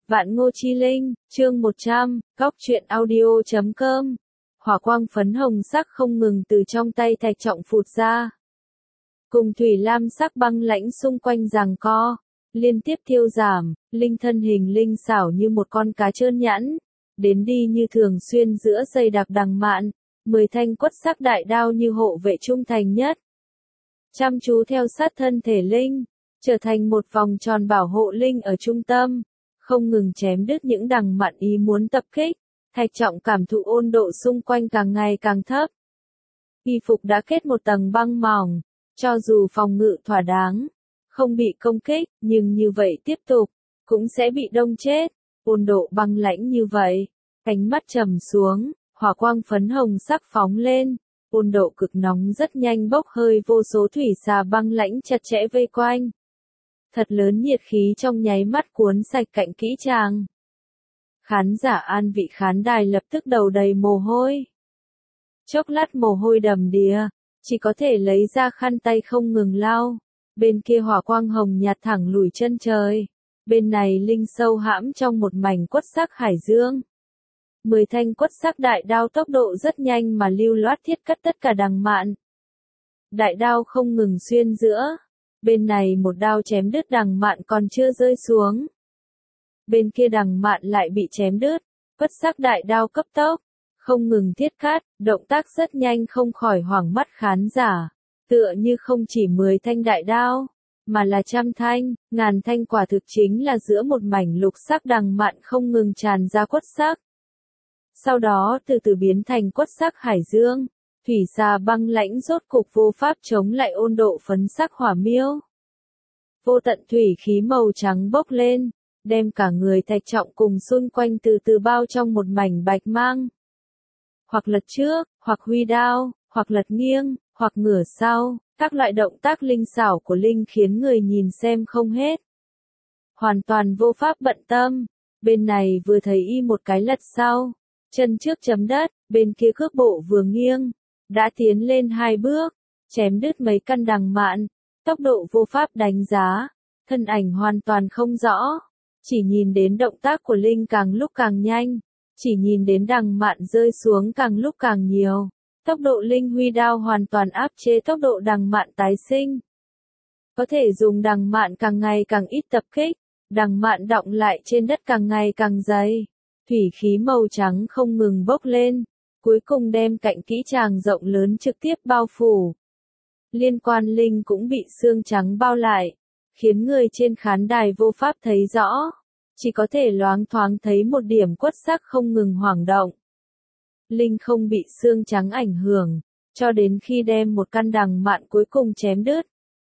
Vạn Ngô Chi Linh, chương 100, Góc Truyện Audio.com. Hỏa quang phấn hồng sắc không ngừng từ trong tay Thạch Trọng phụt ra. Cùng thủy lam sắc băng lãnh xung quanh giằng co, liên tiếp thiêu giảm, Linh thân hình linh xảo như một con cá trơn nhẵn, đến đi như thường xuyên giữa dây đặc đằng mạn, 10 thanh quất sắc đại đao như hộ vệ trung thành nhất. Chăm chú theo sát thân thể Linh, trở thành một vòng tròn bảo hộ Linh ở trung tâm, không ngừng chém đứt những đằng mạn ý muốn tập kích. Thạch Trọng cảm thụ ôn độ xung quanh càng ngày càng thấp. Y phục đã kết một tầng băng mỏng, cho dù phòng ngự thỏa đáng, không bị công kích, nhưng như vậy tiếp tục, cũng sẽ bị đông chết. Ôn độ băng lãnh như vậy, ánh mắt trầm xuống, hỏa quang phấn hồng sắc phóng lên, ôn độ cực nóng rất nhanh bốc hơi vô số thủy xà băng lãnh chặt chẽ vây quanh. Thật lớn nhiệt khí trong nháy mắt cuốn sạch cạnh kỹ tràng. Khán giả an vị khán đài lập tức đầu đầy mồ hôi. Chốc lát mồ hôi đầm đìa, chỉ có thể lấy ra khăn tay không ngừng lau. Bên kia hỏa quang hồng nhạt thẳng lùi chân trời. Bên này Linh sâu hãm trong một mảnh quất sắc hải dương. 10 thanh quất sắc đại đao tốc độ rất nhanh mà lưu loát thiết cắt tất cả đằng mạn. Đại đao không ngừng xuyên giữa. Bên này một đao chém đứt đằng mạn còn chưa rơi xuống. Bên kia đằng mạn lại bị chém đứt, quất sắc đại đao cấp tốc, không ngừng thiết cắt, động tác rất nhanh không khỏi hoảng mắt khán giả. Tựa như không chỉ 10 thanh đại đao, mà là trăm thanh, ngàn thanh, quả thực chính là giữa một mảnh lục sắc đằng mạn không ngừng tràn ra quất sắc. Sau đó từ từ biến thành quất sắc hải dương, thủy xà băng lãnh rốt cục vô pháp chống lại ôn độ phấn sắc hỏa miêu. Vô tận thủy khí màu trắng bốc lên, đem cả người Thạch Trọng cùng xung quanh từ từ bao trong một mảnh bạch mang. Hoặc lật trước, hoặc huy đao, hoặc lật nghiêng, hoặc ngửa sau, các loại động tác linh xảo của Linh khiến người nhìn xem không hết. Hoàn toàn vô pháp bận tâm, bên này vừa thấy y một cái lật sau, chân trước chấm đất, bên kia cước bộ vừa nghiêng, đã tiến lên 2 bước, chém đứt mấy căn đằng mạn, tốc độ vô pháp đánh giá, thân ảnh hoàn toàn không rõ. Chỉ nhìn đến động tác của Linh càng lúc càng nhanh, chỉ nhìn đến đằng mạn rơi xuống càng lúc càng nhiều. Tốc độ Linh huy đao hoàn toàn áp chế tốc độ đằng mạn tái sinh. Có thể dùng đằng mạn càng ngày càng ít tập kích, đằng mạn đọng lại trên đất càng ngày càng dày. Thủy khí màu trắng không ngừng bốc lên, cuối cùng đem cạnh kỹ tràng rộng lớn trực tiếp bao phủ. Liên quan Linh cũng bị sương trắng bao lại, khiến người trên khán đài vô pháp thấy rõ, chỉ có thể loáng thoáng thấy một điểm quất sắc không ngừng hoảng động. Linh không bị sương trắng ảnh hưởng, cho đến khi đem một căn đằng mạn cuối cùng chém đứt.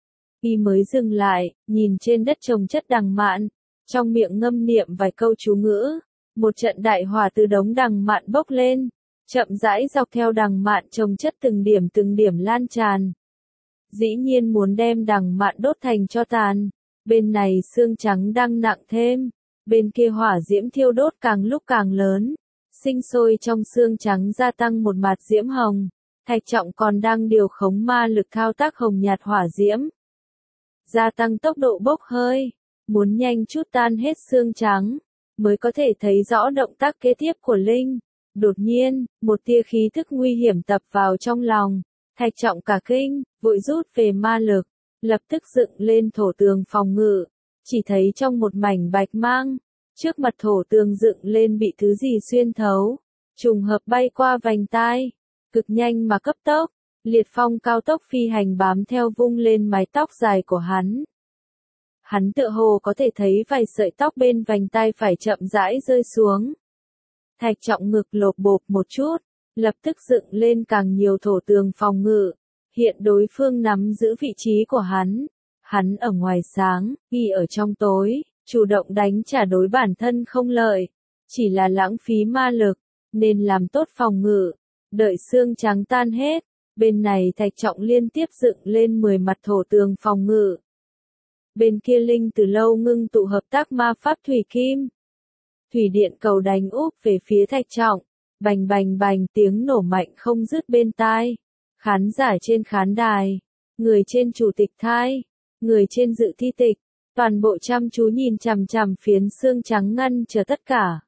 Y mới dừng lại, nhìn trên đất chồng chất đằng mạn, trong miệng ngâm niệm vài câu chú ngữ, một trận đại hỏa từ đống đằng mạn bốc lên, chậm rãi dọc theo đằng mạn chồng chất từng điểm lan tràn. Dĩ nhiên muốn đem đằng mạn đốt thành tro tàn, bên này sương trắng đang nặng thêm, bên kia hỏa diễm thiêu đốt càng lúc càng lớn, sinh sôi trong sương trắng gia tăng một mạt diễm hồng. Thạch Trọng còn đang điều khống ma lực thao tác hồng nhạt hỏa diễm, gia tăng tốc độ bốc hơi, muốn nhanh chút tan hết sương trắng, mới có thể thấy rõ động tác kế tiếp của Linh. Đột nhiên, một tia khí thức nguy hiểm tập vào trong lòng, Thạch Trọng cả kinh, vội rút về ma lực, lập tức dựng lên thổ tường phòng ngự, chỉ thấy trong một mảnh bạch mang, trước mặt thổ tường dựng lên bị thứ gì xuyên thấu, trùng hợp bay qua vành tai, cực nhanh mà cấp tốc, liệt phong cao tốc phi hành bám theo vung lên mái tóc dài của hắn. Hắn tựa hồ có thể thấy vài sợi tóc bên vành tai phải chậm rãi rơi xuống. Thạch Trọng ngực lột bột một chút, lập tức dựng lên càng nhiều thổ tường phòng ngự, hiện đối phương nắm giữ vị trí của hắn ở ngoài sáng, y ở trong tối, chủ động đánh trả đối bản thân không lợi, chỉ là lãng phí ma lực, nên làm tốt phòng ngự, đợi sương trắng tan hết, bên này Thạch Trọng liên tiếp dựng lên 10 mặt thổ tường phòng ngự. Bên kia Linh từ lâu ngưng tụ hợp tác ma pháp thủy kim. Thủy điện cầu đánh úp về phía Thạch Trọng, bành bành bành tiếng nổ mạnh không dứt bên tai. Khán giả trên khán đài, người trên chủ tịch thai, người trên dự thi tịch, toàn bộ chăm chú nhìn chằm chằm phiến xương trắng ngăn trở tất cả.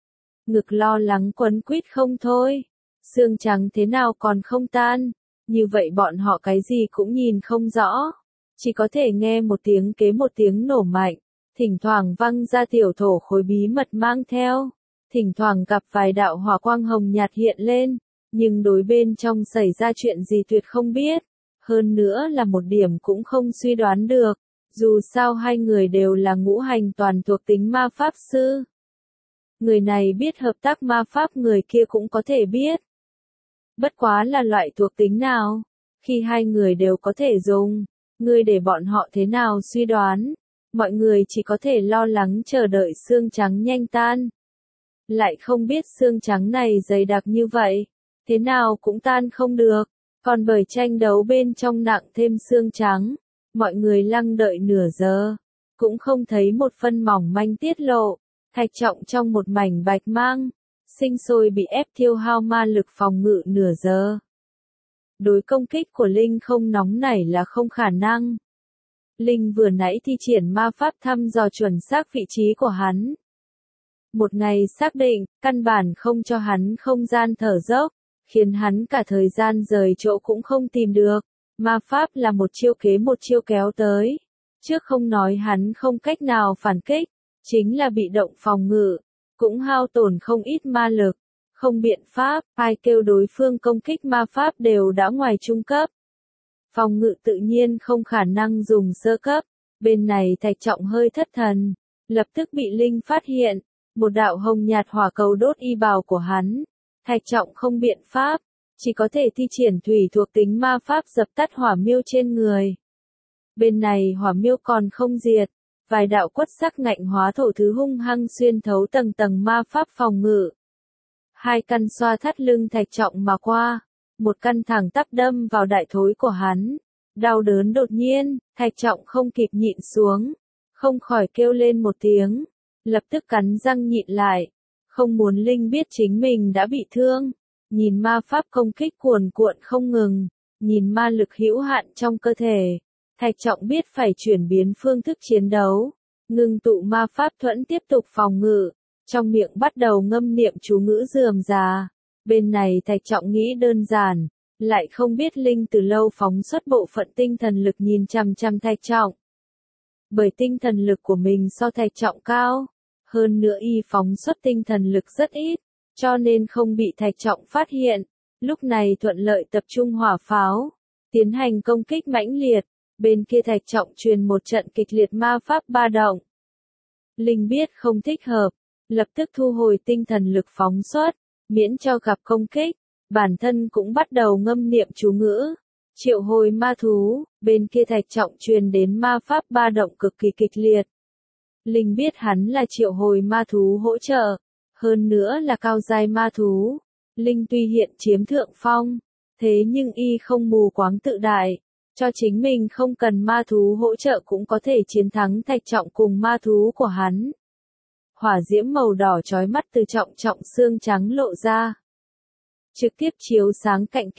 Ngực lo lắng quấn quýt không thôi. Xương trắng thế nào còn không tan, như vậy bọn họ cái gì cũng nhìn không rõ. Chỉ có thể nghe một tiếng kế một tiếng nổ mạnh, thỉnh thoảng văng ra tiểu thổ khối bí mật mang theo, thỉnh thoảng gặp vài đạo hỏa quang hồng nhạt hiện lên, nhưng đối bên trong xảy ra chuyện gì tuyệt không biết, hơn nữa là một điểm cũng không suy đoán được, dù sao hai người đều là ngũ hành toàn thuộc tính ma pháp sư. Người này biết hợp tác ma pháp, người kia cũng có thể biết. Bất quá là loại thuộc tính nào, khi hai người đều có thể dùng, ngươi để bọn họ thế nào suy đoán, mọi người chỉ có thể lo lắng chờ đợi xương trắng nhanh tan. Lại không biết xương trắng này dày đặc như vậy, thế nào cũng tan không được, còn bởi tranh đấu bên trong nặng thêm xương trắng, mọi người lăng đợi nửa giờ, cũng không thấy một phân mỏng manh tiết lộ, Thạch Trọng trong một mảnh bạch mang, sinh sôi bị ép tiêu hao ma lực phòng ngự nửa giờ. Đối công kích của Linh không nóng nảy là không khả năng. Linh vừa nãy thi triển ma pháp thăm dò chuẩn xác vị trí của hắn. Một ngày xác định, căn bản không cho hắn không gian thở dốc, khiến hắn cả thời gian rời chỗ cũng không tìm được. Ma pháp là một chiêu kế một chiêu kéo tới. Trước không nói hắn không cách nào phản kích, chính là bị động phòng ngự, cũng hao tổn không ít ma lực. Không biện pháp, ai kêu đối phương công kích ma pháp đều đã ngoài trung cấp. Phòng ngự tự nhiên không khả năng dùng sơ cấp. Bên này Thạch Trọng hơi thất thần, lập tức bị Linh phát hiện, một đạo hồng nhạt hỏa cầu đốt y bào của hắn. Thạch Trọng không biện pháp, chỉ có thể thi triển thủy thuộc tính ma pháp dập tắt hỏa miêu trên người. Bên này hỏa miêu còn không diệt, vài đạo quất sắc ngạnh hóa thổ thứ hung hăng xuyên thấu tầng tầng ma pháp phòng ngự. Hai căn xoa thắt lưng Thạch Trọng mà qua, một căn thẳng tắp đâm vào đại thối của hắn. Đau đớn đột nhiên, Thạch Trọng không kịp nhịn xuống, không khỏi kêu lên một tiếng, lập tức cắn răng nhịn lại, không muốn Linh biết chính mình đã bị thương. Nhìn ma pháp công kích cuồn cuộn không ngừng, nhìn ma lực hữu hạn trong cơ thể, Thạch Trọng biết phải chuyển biến phương thức chiến đấu, ngưng tụ ma pháp thuẫn tiếp tục phòng ngự, trong miệng bắt đầu ngâm niệm chú ngữ rườm rà. Bên này Thạch Trọng nghĩ đơn giản, lại không biết Linh từ lâu phóng xuất bộ phận tinh thần lực nhìn chằm chằm Thạch Trọng. Bởi tinh thần lực của mình so Thạch Trọng cao, hơn nữa y phóng xuất tinh thần lực rất ít, cho nên không bị Thạch Trọng phát hiện. Lúc này thuận lợi tập trung hỏa pháo, tiến hành công kích mãnh liệt, bên kia Thạch Trọng truyền một trận kịch liệt ma pháp ba động. Linh biết không thích hợp, lập tức thu hồi tinh thần lực phóng xuất, miễn cho gặp công kích, bản thân cũng bắt đầu ngâm niệm chú ngữ, triệu hồi ma thú, bên kia Thạch Trọng truyền đến ma pháp ba động cực kỳ kịch liệt. Linh biết hắn là triệu hồi ma thú hỗ trợ, hơn nữa là cao giai ma thú. Linh tuy hiện chiếm thượng phong, thế nhưng y không mù quáng tự đại, cho chính mình không cần ma thú hỗ trợ cũng có thể chiến thắng Thạch Trọng cùng ma thú của hắn. Hỏa diễm màu đỏ chói mắt từ Trọng xương trắng lộ ra, trực tiếp chiếu sáng cạnh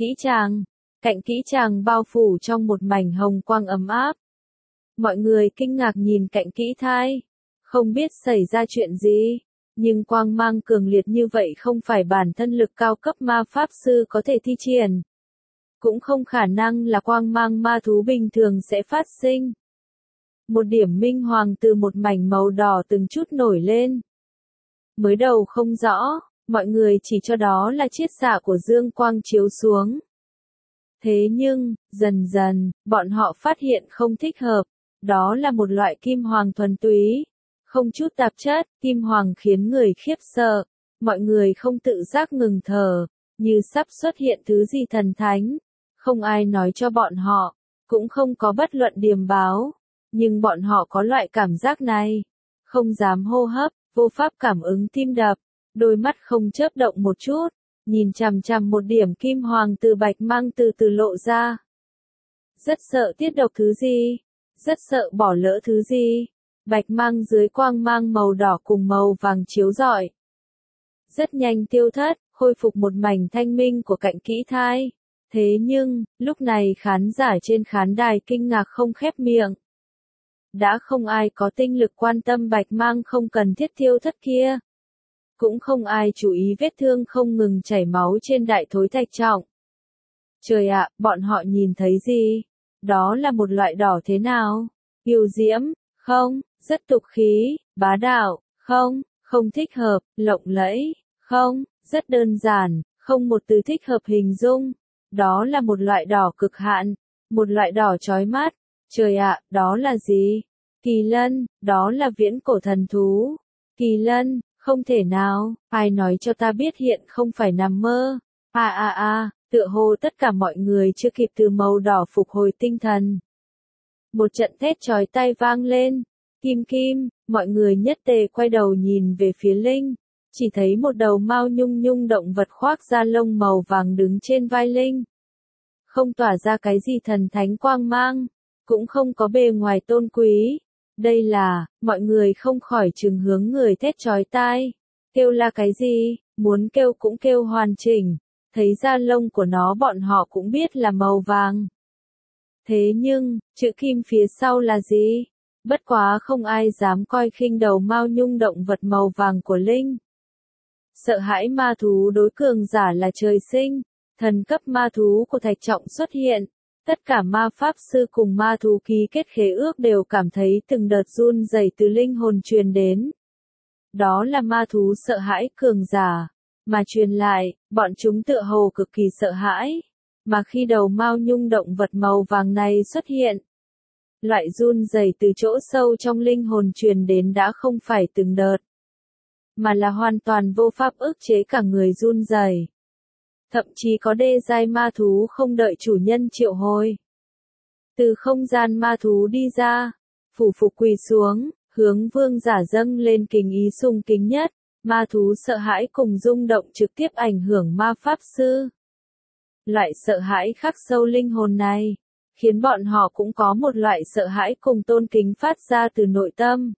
kỹ tràng bao phủ trong một mảnh hồng quang ấm áp. Mọi người kinh ngạc nhìn cạnh kỹ thai, không biết xảy ra chuyện gì, nhưng quang mang cường liệt như vậy không phải bản thân lực cao cấp ma pháp sư có thể thi triển. Cũng không khả năng là quang mang ma thú bình thường sẽ phát sinh. Một điểm minh hoàng từ một mảnh màu đỏ từng chút nổi lên. Mới đầu không rõ, mọi người chỉ cho đó là chiết xạ của dương quang chiếu xuống. Thế nhưng, dần dần, bọn họ phát hiện không thích hợp, đó là một loại kim hoàng thuần túy, không chút tạp chất. Kim hoàng khiến người khiếp sợ, mọi người không tự giác ngừng thở, như sắp xuất hiện thứ gì thần thánh. Không ai nói cho bọn họ, cũng không có bất luận điềm báo, nhưng bọn họ có loại cảm giác này, không dám hô hấp, vô pháp cảm ứng tim đập, đôi mắt không chớp động một chút, nhìn chằm chằm một điểm kim hoàng từ bạch mang từ từ lộ ra. Rất sợ tiết độc thứ gì, rất sợ bỏ lỡ thứ gì. Bạch mang dưới quang mang màu đỏ cùng màu vàng chiếu rọi. Rất nhanh tiêu thất, khôi phục một mảnh thanh minh của cạnh kỹ thai. Thế nhưng, lúc này khán giả trên khán đài kinh ngạc không khép miệng. đã không ai có tinh lực quan tâm bạch mang không cần thiết thiêu thất kia. Cũng không ai chú ý vết thương không ngừng chảy máu trên đại thối thạch trọng. Trời ạ, bọn họ nhìn thấy gì? Đó là một loại đỏ thế nào? Yêu diễm, không, rất tục khí, bá đạo, không, không thích hợp, lộng lẫy, không, rất đơn giản, không một từ thích hợp hình dung. Đó là một loại đỏ cực hạn, một loại đỏ chói mắt. Trời ạ, đó là gì? Kỳ lân, đó là viễn cổ thần thú. Kỳ lân, không thể nào, ai nói cho ta biết hiện không phải nằm mơ. Tựa hồ tất cả mọi người chưa kịp từ màu đỏ phục hồi tinh thần. Một trận thét chói tai vang lên. Kim kim, mọi người nhất tề quay đầu nhìn về phía Linh. Chỉ thấy một đầu mao nhung nhung động vật khoác da lông màu vàng đứng trên vai Linh. Không tỏa ra cái gì thần thánh quang mang, cũng không có bề ngoài tôn quý. Đây là, mọi người không khỏi chừng hướng người thét chói tai. Kêu là cái gì, muốn kêu cũng kêu hoàn chỉnh. Thấy da lông của nó bọn họ cũng biết là màu vàng. Thế nhưng, chữ kim phía sau là gì? Bất quá không ai dám coi khinh đầu mao nhung động vật màu vàng của Linh. Sợ hãi ma thú đối cường giả là trời sinh, thần cấp ma thú của thạch trọng xuất hiện. Tất cả ma pháp sư cùng ma thú ký kết khế ước đều cảm thấy từng đợt run rẩy từ linh hồn truyền đến. Đó là ma thú sợ hãi cường giả, mà truyền lại, bọn chúng tựa hồ cực kỳ sợ hãi. Mà khi đầu mao nhung động vật màu vàng này xuất hiện, loại run rẩy từ chỗ sâu trong linh hồn truyền đến đã không phải từng đợt, mà là hoàn toàn vô pháp ức chế cả người run rẩy. Thậm chí có đê giai ma thú không đợi chủ nhân triệu hồi. Từ không gian ma thú đi ra, phủ phục quỳ xuống, hướng vương giả dâng lên kính ý sung kính nhất. Ma thú sợ hãi cùng rung động trực tiếp ảnh hưởng ma pháp sư. Loại sợ hãi khắc sâu linh hồn này, khiến bọn họ cũng có một loại sợ hãi cùng tôn kính phát ra từ nội tâm.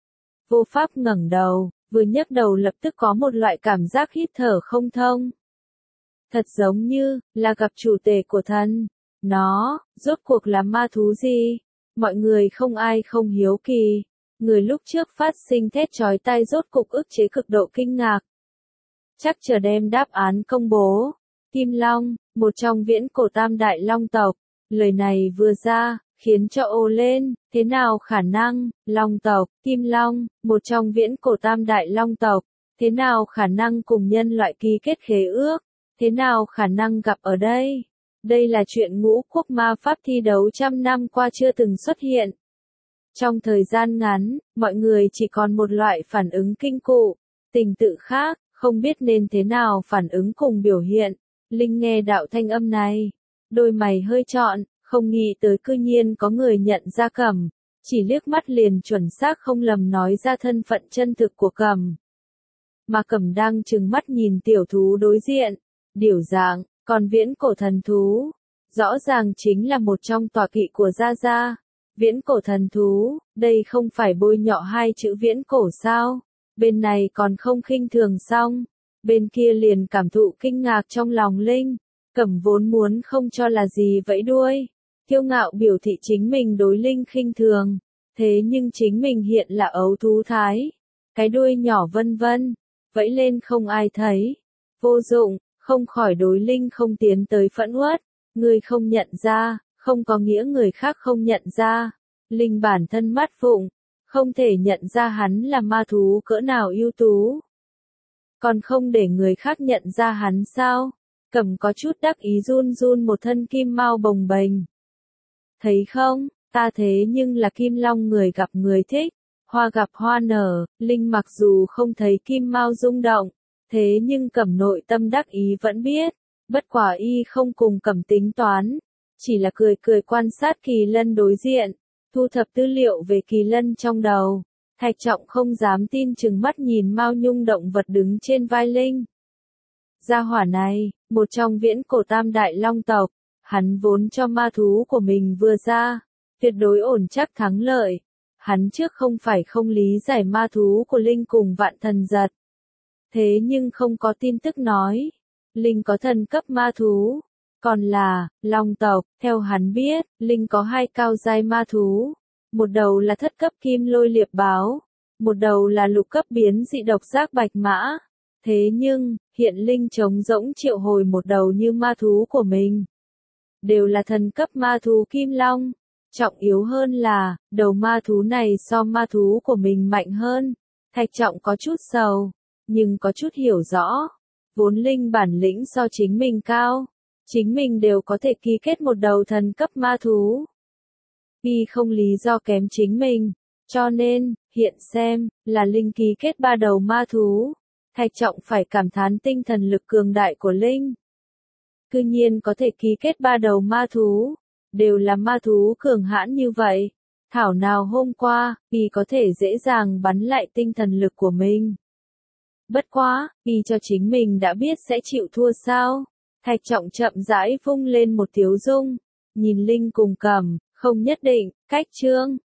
Vô pháp ngẩng đầu, vừa nhấc đầu lập tức có một loại cảm giác hít thở không thông. Thật giống như, là gặp chủ tể của thần. Nó, rốt cuộc là ma thú gì? Mọi người không ai không hiếu kỳ. Người lúc trước phát sinh thét chói tai rốt cục ức chế cực độ kinh ngạc. Chắc chờ đem đáp án công bố. Kim Long, một trong viễn cổ tam đại long tộc. Lời này vừa ra, khiến cho ồ lên, thế nào khả năng, long tộc, Kim Long, một trong viễn cổ tam đại long tộc. Thế nào khả năng cùng nhân loại ký kết khế ước? Thế nào khả năng gặp ở đây? Đây là chuyện ngũ quốc ma pháp thi đấu trăm năm qua chưa từng xuất hiện. Trong thời gian ngắn, mọi người chỉ còn một loại phản ứng kinh cụ, tình tự khác, không biết nên thế nào phản ứng cùng biểu hiện. Linh nghe đạo thanh âm này, đôi mày hơi trọn, không nghĩ tới cư nhiên có người nhận ra Cẩm, chỉ liếc mắt liền chuẩn xác không lầm nói ra thân phận chân thực của Cẩm. Mà Cẩm đang trừng mắt nhìn tiểu thú đối diện, điểu dạng, còn viễn cổ thần thú, rõ ràng chính là một trong tọa kỵ của Gia Gia. Viễn cổ thần thú, đây không phải bôi nhọ hai chữ viễn cổ sao? Bên này còn không khinh thường xong, bên kia liền cảm thụ kinh ngạc trong lòng Linh. Cẩm vốn muốn không cho là gì vẫy đuôi, kiêu ngạo biểu thị chính mình đối Linh khinh thường, thế nhưng chính mình hiện là ấu thú thái, cái đuôi nhỏ vân vân, vẫy lên không ai thấy, vô dụng, không khỏi đối Linh không tiến tới phẫn uất, người không nhận ra, không có nghĩa người khác không nhận ra. Linh bản thân mắt phụng, không thể nhận ra hắn là ma thú cỡ nào ưu tú. Còn không để người khác nhận ra hắn sao? Cẩm có chút đắc ý run run một thân kim mao bồng bềnh. Thấy không, ta thế nhưng là Kim Long người gặp người thích, hoa gặp hoa nở. Linh mặc dù không thấy kim mao rung động, thế nhưng Cẩm nội tâm đắc ý vẫn biết. Bất quả y không cùng Cẩm tính toán, chỉ là cười cười quan sát kỳ lân đối diện, thu thập tư liệu về kỳ lân trong đầu. Thạch Trọng không dám tin chừng mắt nhìn mao nhung động vật đứng trên vai Linh. Gia hỏa này, một trong viễn cổ tam đại long tộc, hắn vốn cho ma thú của mình vừa ra, tuyệt đối ổn chắc thắng lợi. Hắn trước không phải không lý giải ma thú của Linh cùng vạn thần giật. Thế nhưng không có tin tức nói, Linh có thần cấp ma thú, còn là long tộc. Theo hắn biết, Linh có hai cao giai ma thú, Một đầu là thất cấp kim lôi liệp báo, một đầu là lục cấp biến dị độc giác bạch mã. Thế nhưng, hiện Linh trống rỗng triệu hồi một đầu như ma thú của mình. Đều là thần cấp ma thú kim long. Trọng yếu hơn là, đầu ma thú này so ma thú của mình mạnh hơn. Thạch Trọng có chút sầu, nhưng có chút hiểu rõ. Vốn Linh bản lĩnh so chính mình cao. Chính mình đều có thể ký kết một đầu thần cấp ma thú. Y không lý do kém chính mình. Cho nên, hiện xem, là Linh ký kết 3 đầu ma thú. Thạch Trọng phải cảm thán tinh thần lực cường đại của Linh. Cư nhiên có thể ký kết 3 đầu ma thú. Đều là ma thú cường hãn như vậy. Thảo nào hôm qua, Y có thể dễ dàng bắn lại tinh thần lực của mình. Bất quá, Y cho chính mình đã biết sẽ chịu thua sao. Thạch Trọng chậm rãi vung lên một tiếu dung. Nhìn Linh cùng Cẩm, không nhất định, cách chương.